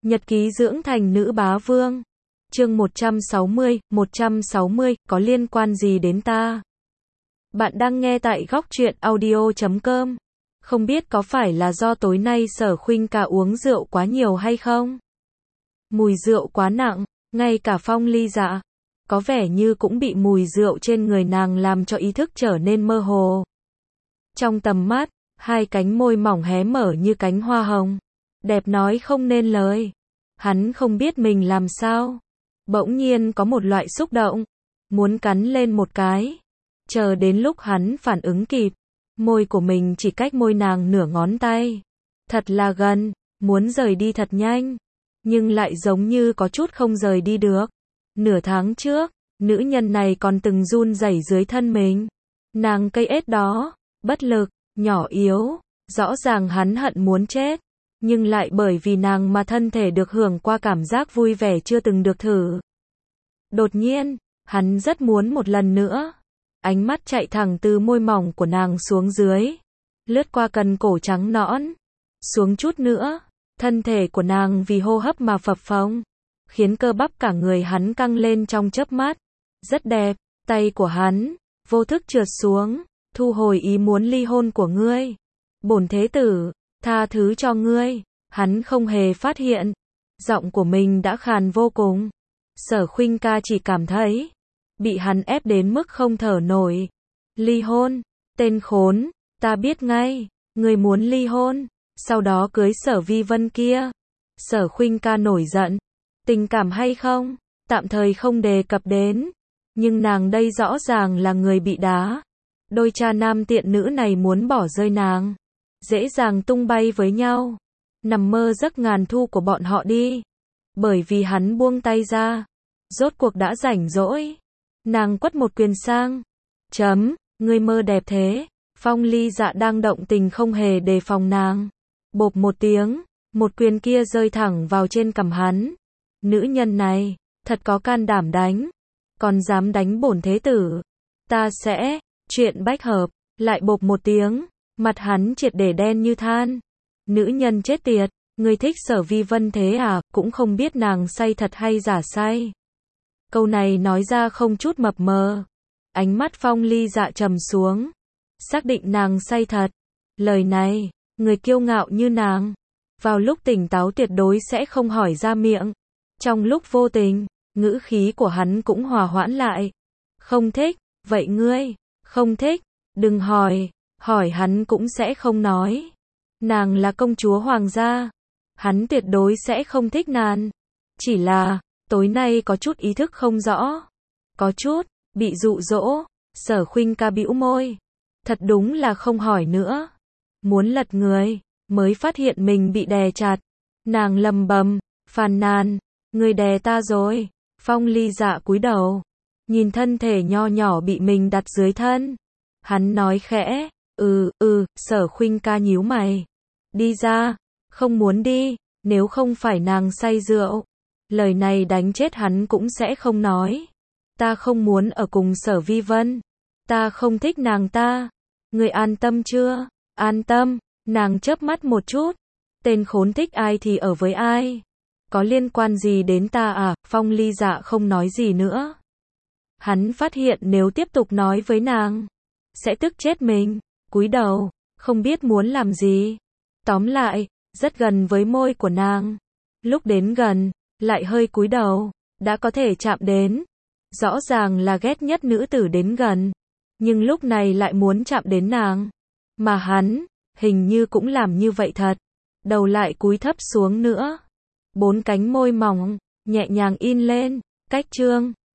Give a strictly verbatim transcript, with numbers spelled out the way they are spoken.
Nhật ký dưỡng thành nữ bá vương. Chương một trăm sáu mươi, một trăm sáu mươi, có liên quan gì đến ta? Bạn đang nghe tại góc truyện audio chấm com. Không biết có phải là do tối nay Sở Khuynh Ca uống rượu quá nhiều hay không? Mùi rượu quá nặng, ngay cả Phong Ly Dạ, có vẻ như cũng bị mùi rượu trên người nàng làm cho ý thức trở nên mơ hồ. Trong tầm mắt, hai cánh môi mỏng hé mở như cánh hoa hồng. Đẹp nói không nên lời. Hắn không biết mình làm sao. Bỗng nhiên có một loại xúc động. Muốn cắn lên một cái. Chờ đến lúc hắn phản ứng kịp. Môi của mình chỉ cách môi nàng nửa ngón tay. Thật là gần. Muốn rời đi thật nhanh. Nhưng lại giống như có chút không rời đi được. Nửa tháng trước, nữ nhân này còn từng run rẩy dưới thân mình. Nàng cây ếch đó, bất lực, nhỏ yếu. Rõ ràng hắn hận muốn chết. Nhưng lại bởi vì nàng mà thân thể được hưởng qua cảm giác vui vẻ chưa từng được thử. Đột nhiên, hắn rất muốn một lần nữa. Ánh mắt chạy thẳng từ môi mỏng của nàng xuống dưới. Lướt qua cần cổ trắng nõn. Xuống chút nữa. Thân thể của nàng vì hô hấp mà phập phồng. Khiến cơ bắp cả người hắn căng lên trong chớp mắt. Rất đẹp. Tay của hắn, vô thức trượt xuống. Thu hồi ý muốn ly hôn của ngươi. Bổn thế tử, tha thứ cho ngươi. Hắn không hề phát hiện. Giọng của mình đã khàn vô cùng. Sở Khuynh Ca chỉ cảm thấy. Bị hắn ép đến mức không thở nổi. Ly hôn. Tên khốn. Ta biết ngay. Ngươi muốn ly hôn. Sau đó cưới Sở Vi Vân kia. Sở Khuynh Ca nổi giận. Tình cảm hay không? Tạm thời không đề cập đến. Nhưng nàng đây rõ ràng là người bị đá. Đôi cha nam tiện nữ này muốn bỏ rơi nàng. Dễ dàng tung bay với nhau. Nằm mơ giấc ngàn thu của bọn họ đi. Bởi vì hắn buông tay ra. Rốt cuộc đã rảnh rỗi. Nàng quất một quyền sang. Chấm, ngươi mơ đẹp thế. Phong Ly Dạ đang động tình không hề đề phòng nàng. Bộp một tiếng. Một quyền kia rơi thẳng vào trên cằm hắn. Nữ nhân này, thật có can đảm đánh. Còn dám đánh bổn thế tử. Ta sẽ, chuyện bách hợp. Lại bộp một tiếng. Mặt hắn triệt để đen như than. Nữ nhân chết tiệt, ngươi thích Sở Vi Vân thế à, cũng không biết nàng say thật hay giả say. Câu này nói ra không chút mập mờ. Ánh mắt Phong Ly Dạ trầm xuống. Xác định nàng say thật. Lời này, người kiêu ngạo như nàng. Vào lúc tỉnh táo tuyệt đối sẽ không hỏi ra miệng. Trong lúc vô tình, ngữ khí của hắn cũng hòa hoãn lại. Không thích, vậy ngươi, không thích, đừng hỏi. Hỏi hắn cũng sẽ không nói. Nàng là công chúa hoàng gia. Hắn tuyệt đối sẽ không thích nàng. Chỉ là, tối nay có chút ý thức không rõ. Có chút, bị dụ dỗ. Sở Khuynh Ca bĩu môi. Thật đúng là không hỏi nữa. Muốn lật người, mới phát hiện mình bị đè chặt. Nàng lầm bầm, phàn nàn. Người đè ta rồi. Phong Ly Dạ cúi đầu. Nhìn thân thể nho nhỏ bị mình đặt dưới thân. Hắn nói khẽ. Ừ, ừ, Sở Khuynh Ca nhíu mày. Đi ra. Không muốn đi, nếu không phải nàng say rượu. Lời này đánh chết hắn cũng sẽ không nói. Ta không muốn ở cùng Sở Vi Vân. Ta không thích nàng ta. Người an tâm chưa? An tâm. Nàng chớp mắt một chút. Tên khốn thích ai thì ở với ai. Có liên quan gì đến ta à? Phong Ly Dạ không nói gì nữa. Hắn phát hiện nếu tiếp tục nói với nàng, sẽ tức chết mình. Cúi đầu, không biết muốn làm gì. Tóm lại, rất gần với môi của nàng. Lúc đến gần, lại hơi cúi đầu, đã có thể chạm đến. Rõ ràng là ghét nhất nữ tử đến gần. Nhưng lúc này lại muốn chạm đến nàng. Mà hắn, hình như cũng làm như vậy thật. Đầu lại cúi thấp xuống nữa. Bốn cánh môi mỏng, nhẹ nhàng in lên. Cách chương.